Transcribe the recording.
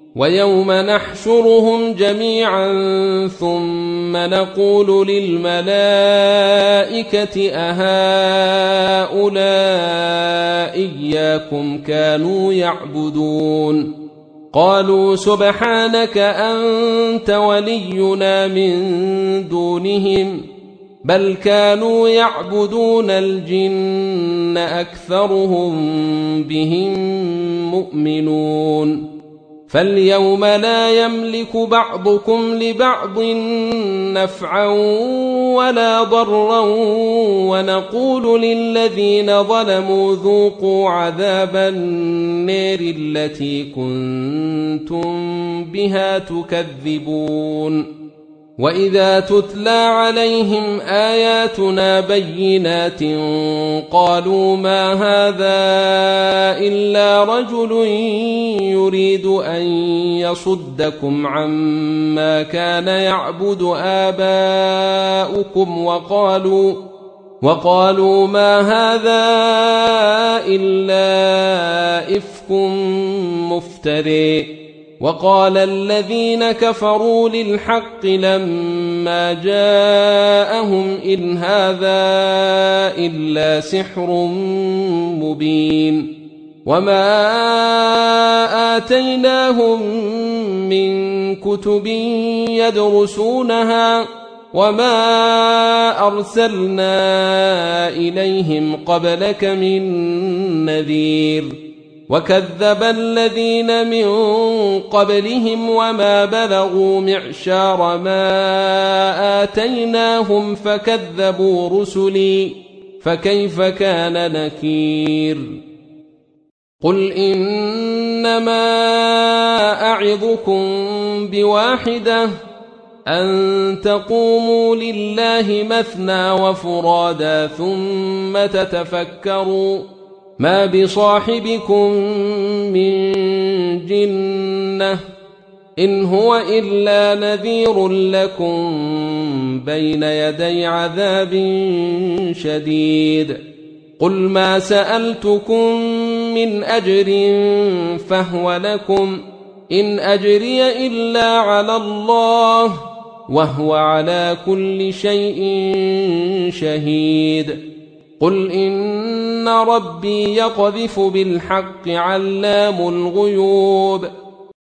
ويوم نحشرهم جميعا ثم نقول للملائكة أهؤلاء إياكم كانوا يعبدون قالوا سبحانك أنت ولينا من دونهم بل كانوا يعبدون الجن أكثرهم بهم مؤمنون فاليوم لا يملك بعضكم لبعض نفعا ولا ضرا ونقول للذين ظلموا ذوقوا عذاب النار التي كنتم بها تكذبون وإذا تتلى عليهم آياتنا بينات قالوا ما هذا إلا رجل يريد أن يصدكم عما كان يعبد آباؤكم وقالوا ما هذا إلا إفك مفتري وقال الذين كفروا للحق لما جاءهم إن هذا إلا سحر مبين وما آتيناهم من كتب يدرسونها وما أرسلنا إليهم قبلك من نذير وكذب الذين من قبلهم وما بلغوا معشار ما آتيناهم فكذبوا رسلي فكيف كان نكير قل إنما أعظكم بواحدة أن تقوموا لله مثنى وفرادا ثم تتفكروا ما بصاحبكم من جنة إن هو إلا نذير لكم بين يدي عذاب شديد قل ما سألتكم من أجر فهو لكم إن أجري إلا على الله وهو على كل شيء شهيد قل إن ربي يقذف بالحق علام الغيوب